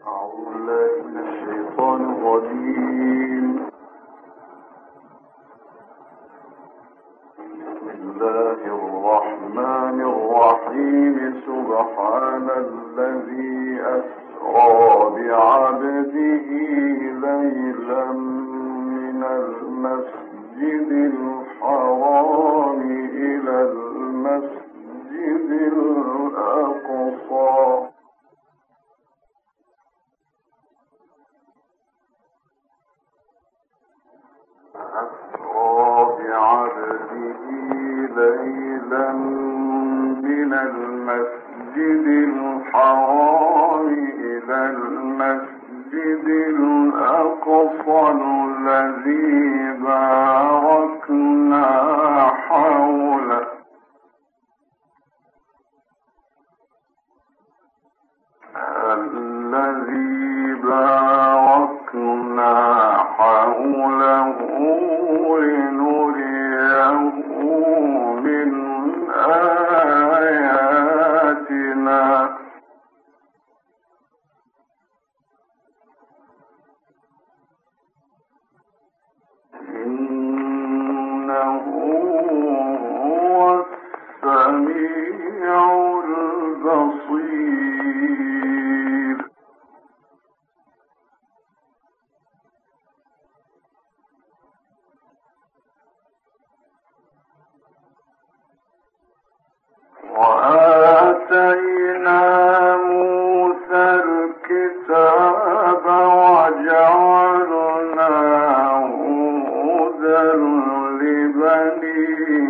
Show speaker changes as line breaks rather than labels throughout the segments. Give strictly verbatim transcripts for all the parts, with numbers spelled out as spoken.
سبحان الذي أسرى بعبده ليلا من المسجد الحرام إلى المسجد الأقصى أسرى بعبده ليلا من المسجد الحرام إلى المسجد الأقصى الذي باركنا حوله الذي باركنا حوله لنريه من آياتنا إنه هو السميع البصير. وآتينا موسى الكتاب وجعلناه هدى لبني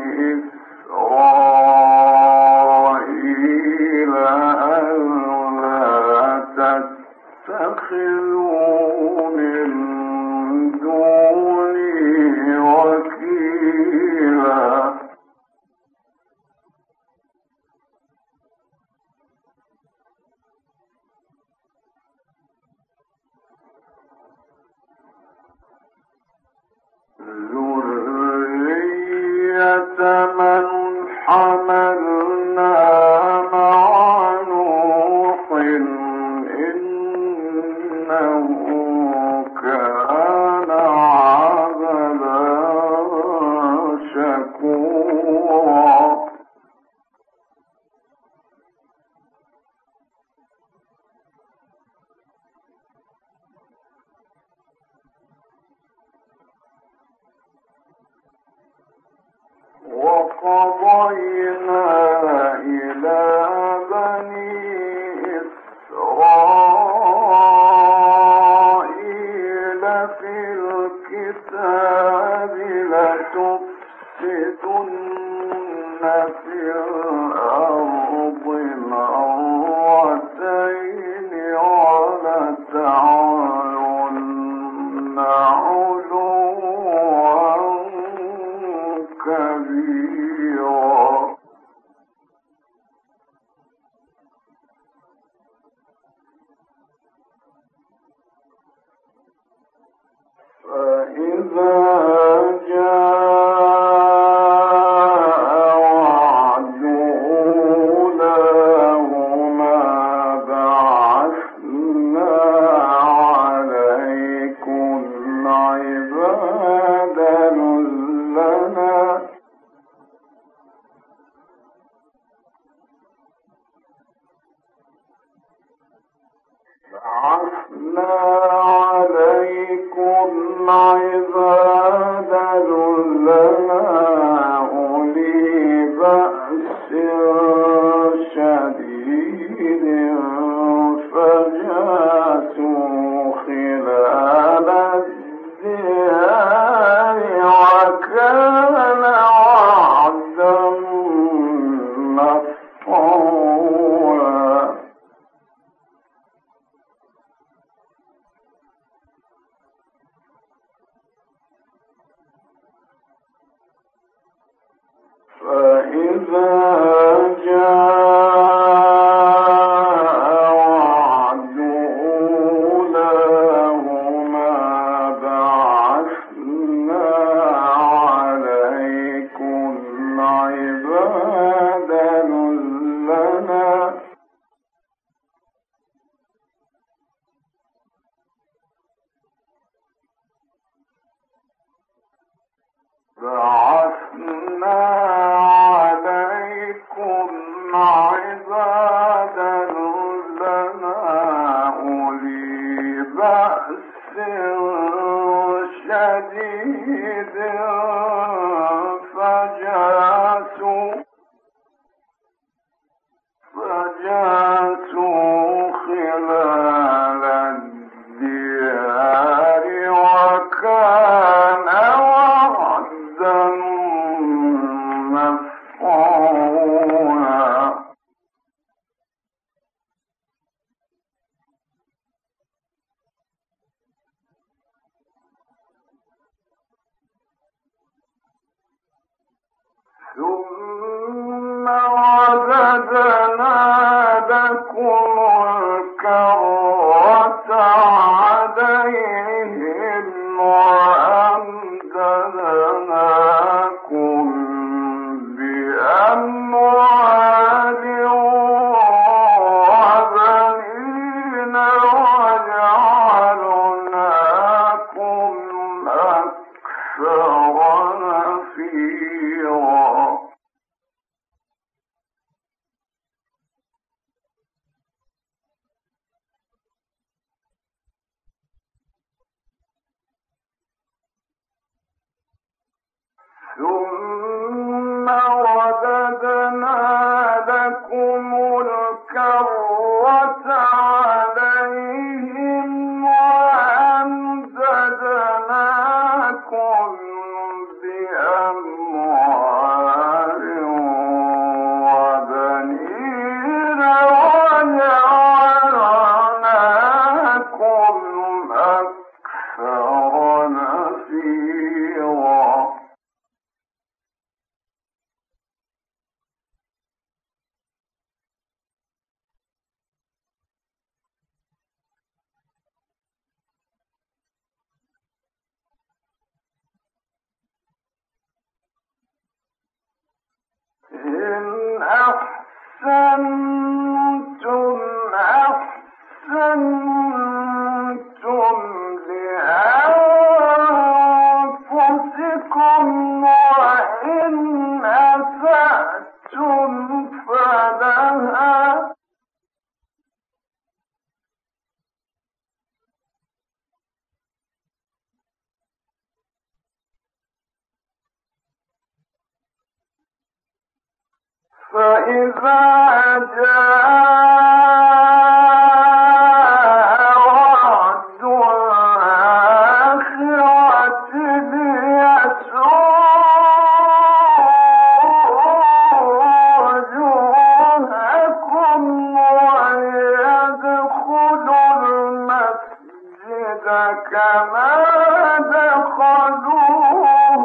إسرائيل ألا تتخذوا من دوني وكيلا. ذرية من حملنا مع نوح إنه كان عبدا شكورا. وقضينا إلى بني إسرائيل في الكتاب لتفسدن في الأرض مرتين ولتعلن علوا كبيرا. فإذا جاء وعد أولاهما بعثنا عليكم عبادا لنا بعثنا عليكم عبادا لنا أولي بأس شديد فجاسوا خلال الديار وكان وعدا مفعولا. فإذا جاء بعثنا عليكم عبادا لنا أولي بأس شديد فجاسوا فجاسوا خلال الديار وكان وعدا مفعولا. ثم رددنا لكم الكرة عليهم وأمددناكم بأموال وبنين وجعلناكم أكثر نفيرا. ثم رددنا لكم الكرة عليهم وأمددناكم بأموال وبنين وجعلناكم أكثر نفيرا. إن أحسنتم أحسنتم لأنفسكم وإن أسأتم فلها. فإذا جاء وعد الآخرة ليسوءوا وجوهكم ويدخلوا المسجد كما دخلوه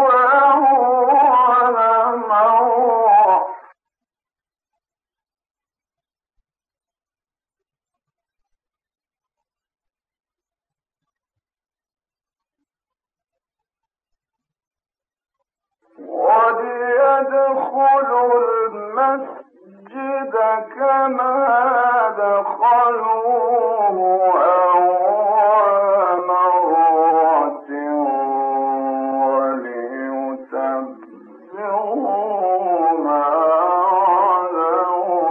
أول مرة. وليدخلوا المسجد كما دخلوه أول مرة وليتبعوا ما علوا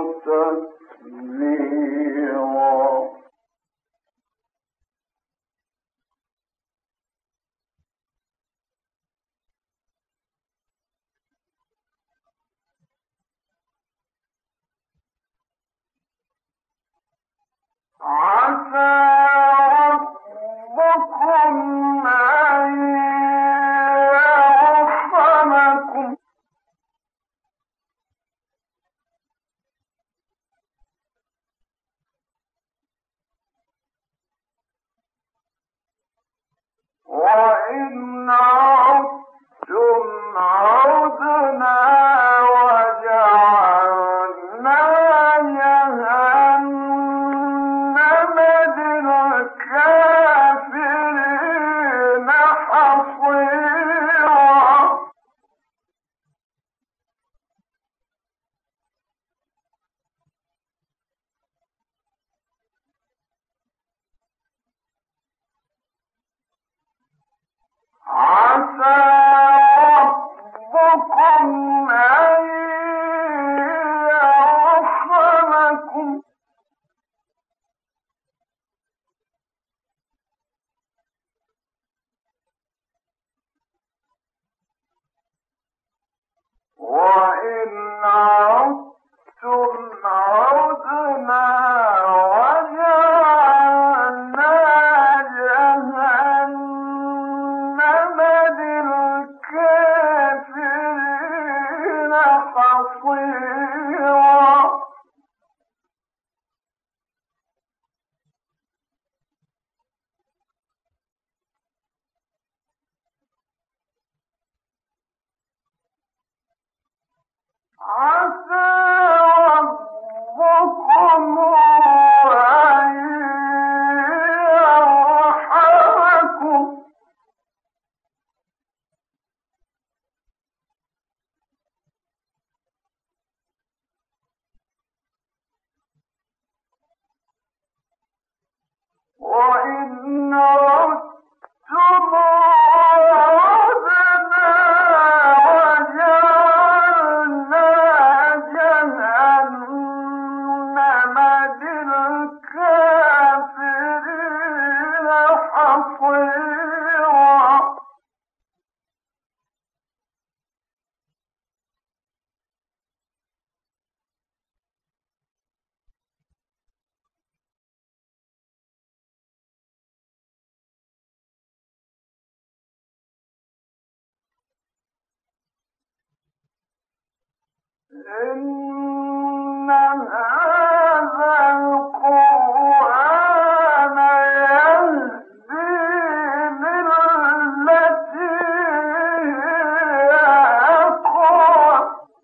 تتبيرا. عسى ربكم أن يرحمكم وإن عدتم عدنا وجعلنا جهنم للكافرين حصيرا. عسى وإن عدتم عدنا وجعلنا جهنم للكافرين حصيرا. عسى ربكم أن يرحمكم وإن عدتم عدنا وجعلنا جهنم للكافرين حصيرا. إن هذا القرآن يهدي للتي هي أقوم.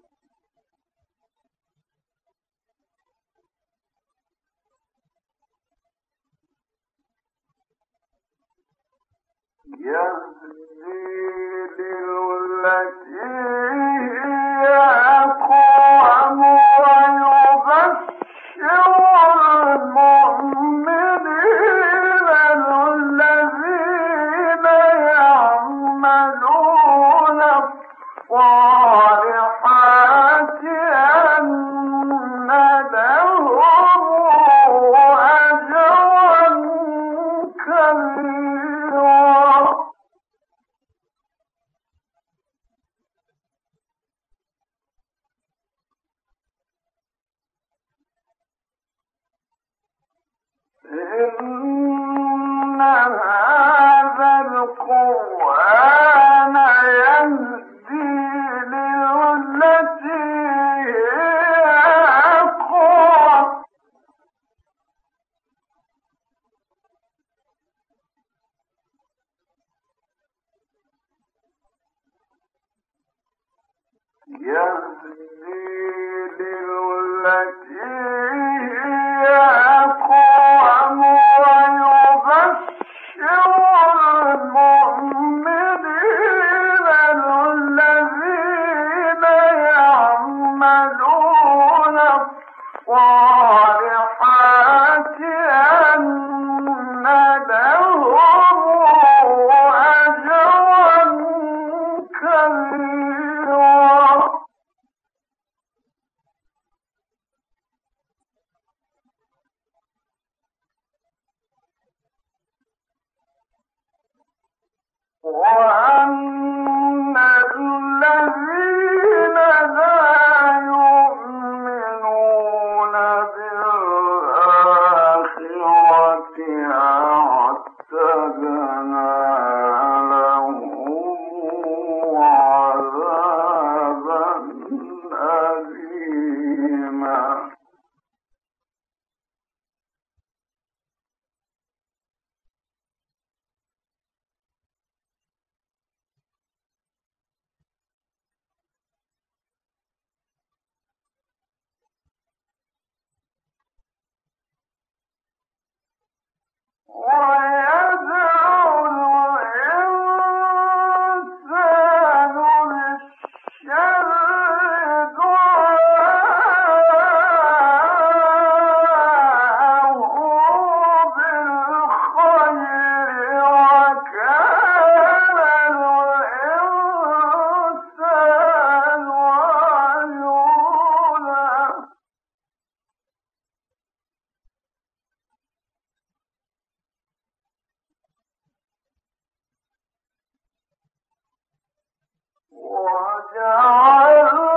يهدي للتي هي أقوم ويبشر المؤمنين الذين يعملون الصالحات أن لهم أجرا كبيرا. إن هذا القرآن يهدي للتي هي أقوم. يهدي للتي هي أقوم ويبشر المؤمنين الذين يعملون الصالحات أن لهم أجرا كبيرا. وأن الذين لا يؤمنون بالآخرة أعتدنا لهم عذابا أليما. ويدعو الإنسان بالشر دعاءه بالخير وكان الإنسان عجولا. وجعلنا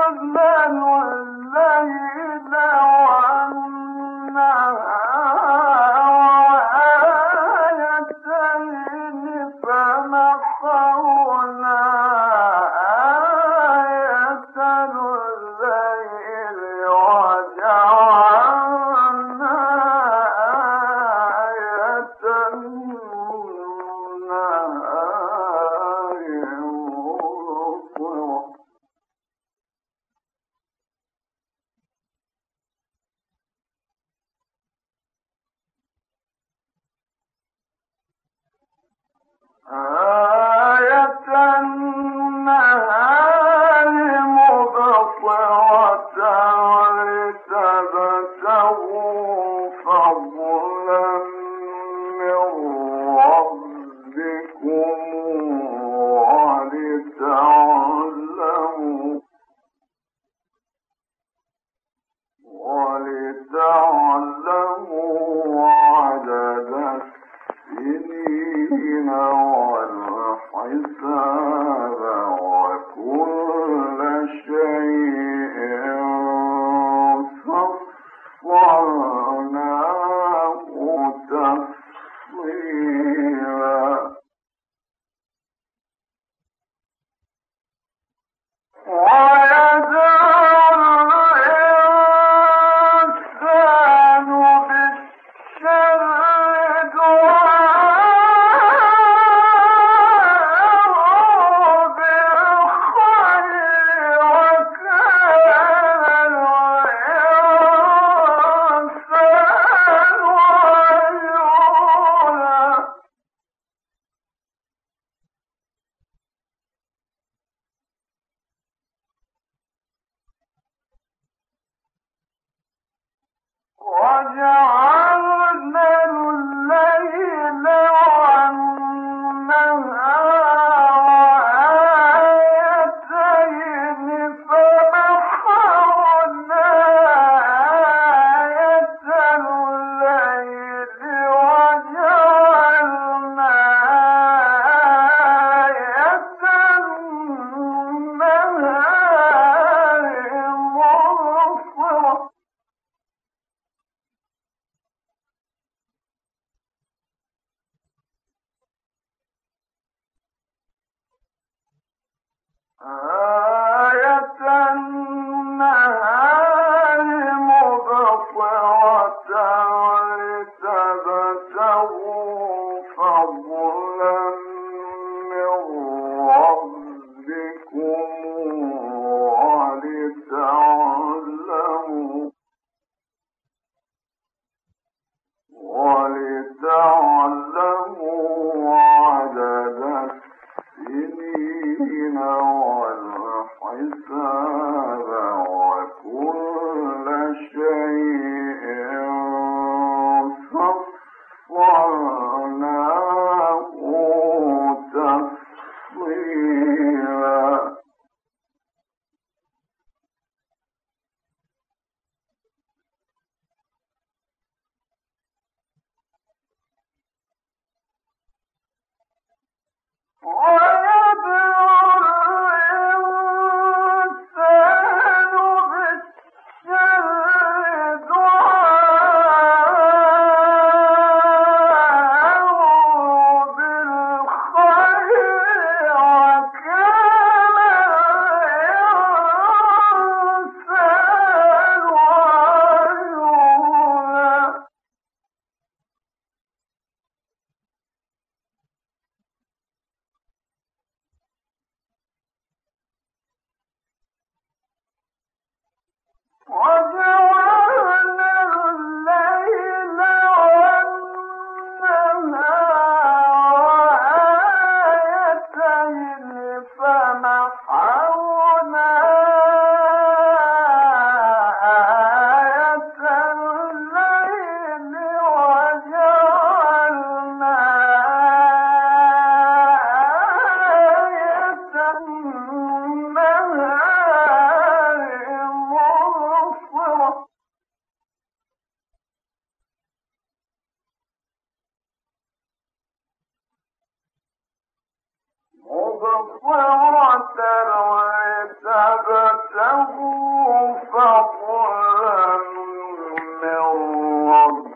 فضلا من ربكم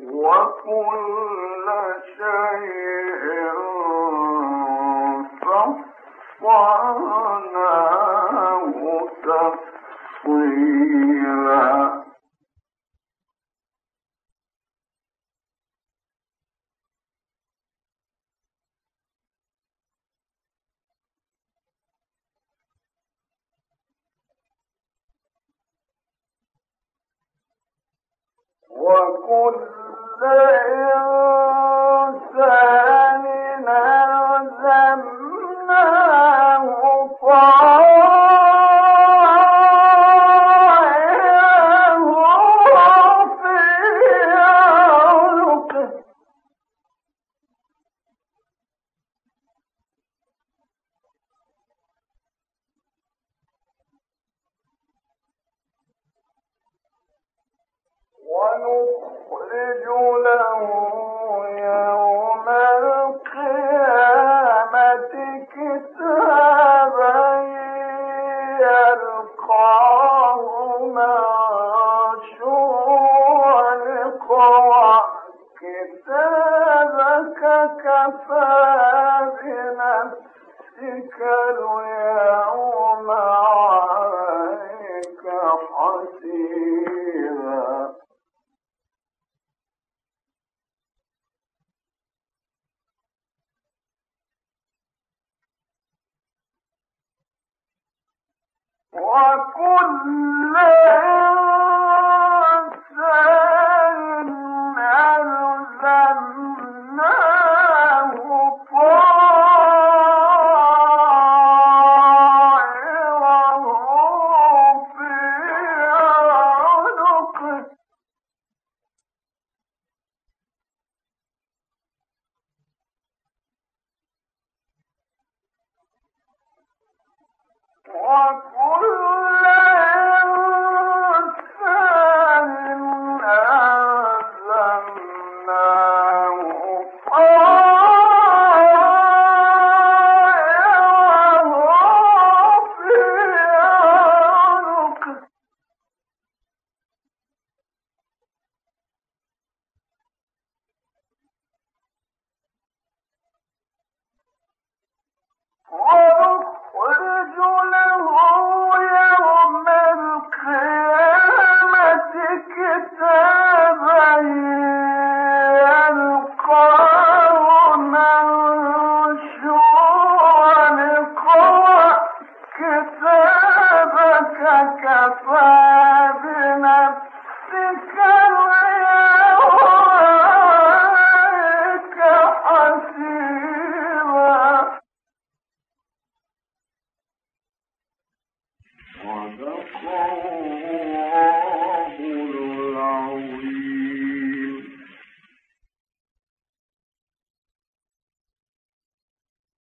وكل شيء فصلناه تفصيلا وكل إنسان ألزمناه طائره في عنقه ونخرج له يوم القيامة كتابا يلقاه منشورا اقرأ كتابك كفى بنفسك اليوم عليك حسيبا وكل إنسان ألزمناه طائره في عنقه وكل إنسان ألزمناه طائره في عنقه ونخرج له يوم القيامة كتابا يلقاه منشورا اقرأ كتابك كفى بنفسك اليوم عليك حسيبا صدق الله